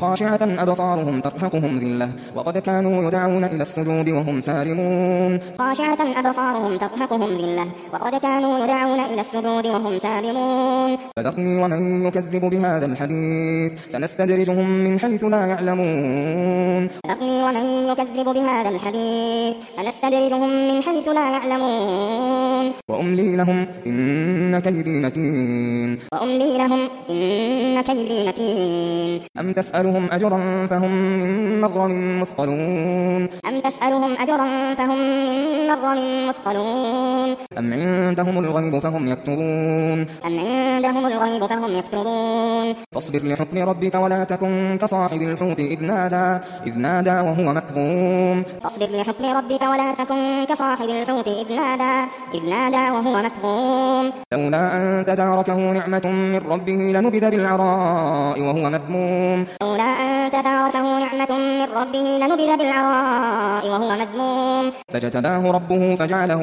خاشعة أبصارهم ترهقهم ذلة وقد كانوا يدعون إلى السجود وهم سالمون خاشعة أبصارهم ترهقهم ذلة وقد كانوا يدعون إلى السجود وهم سالمون فذرني ومن يكذب بهذا الحديث سنستدرجهم من حيث لا يعلمون فذرني ومن يكذب بهذا الحديث سنستدرجهم من حيث لا يعلمون وأملي لهم إن كيدي متين وأملي لهم إن كيدي متين أم تسألهم أجرا فهم من مغرم مثقلون أم تسألهم أجرا فهم من مغرم مثقلون أم عندهم الغيب فهم يكتبون أم عندهم الغيب فهم يكتبون فاصبر لحكم ربك ولا تكن كصاحب الحوت إذ نادى وهو مكظوم فاصبر لحكم ربك ولا تكن كصاحب الحوت إذ نادى وهو مكظوم لولا أن تداركه نعمة من ربه لنبذ بالعراء وهو مذموم لولا أن تداركه نعمة من ربه لنبذ بالعراء وهو مذموم فاجتباه ربه فجعله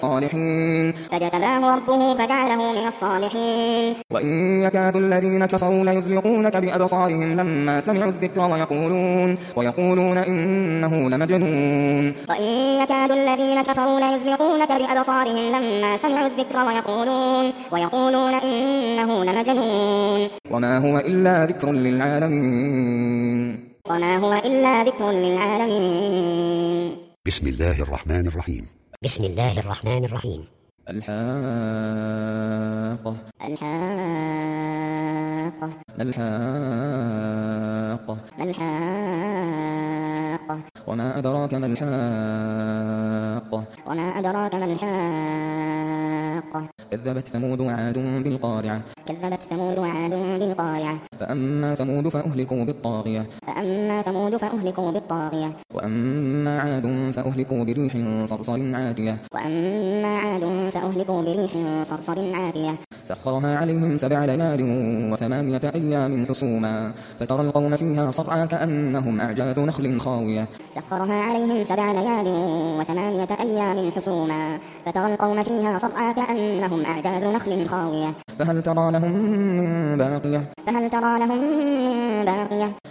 من الصالحين وإن يكاد الذين كفروا ليزلقونك بأبصارهم لما سمعوا الذكر ويقولون إنه لمجنون وإن يكاد الذين كفروا ليزلقونك بأبصارهم لما سمعوا الذكر ويقولون إنه لمجنون وما هو إلا ذكر للعالمين بسم الله الرحمن الرحيم الحاقة وما أدراك ما الحاقة كذبت ثمود وعاد بالقارعة فأما ثمود فأهلكوا بالطاغية وأما عاد فأهلكوا بريح صرصر عاتية سخرها عليهم 7 ليال و8 أيام حسوما فترى القوم فيها صرعى كأنهم أعجاز نخل خاوية فهل ترى لهم من باقية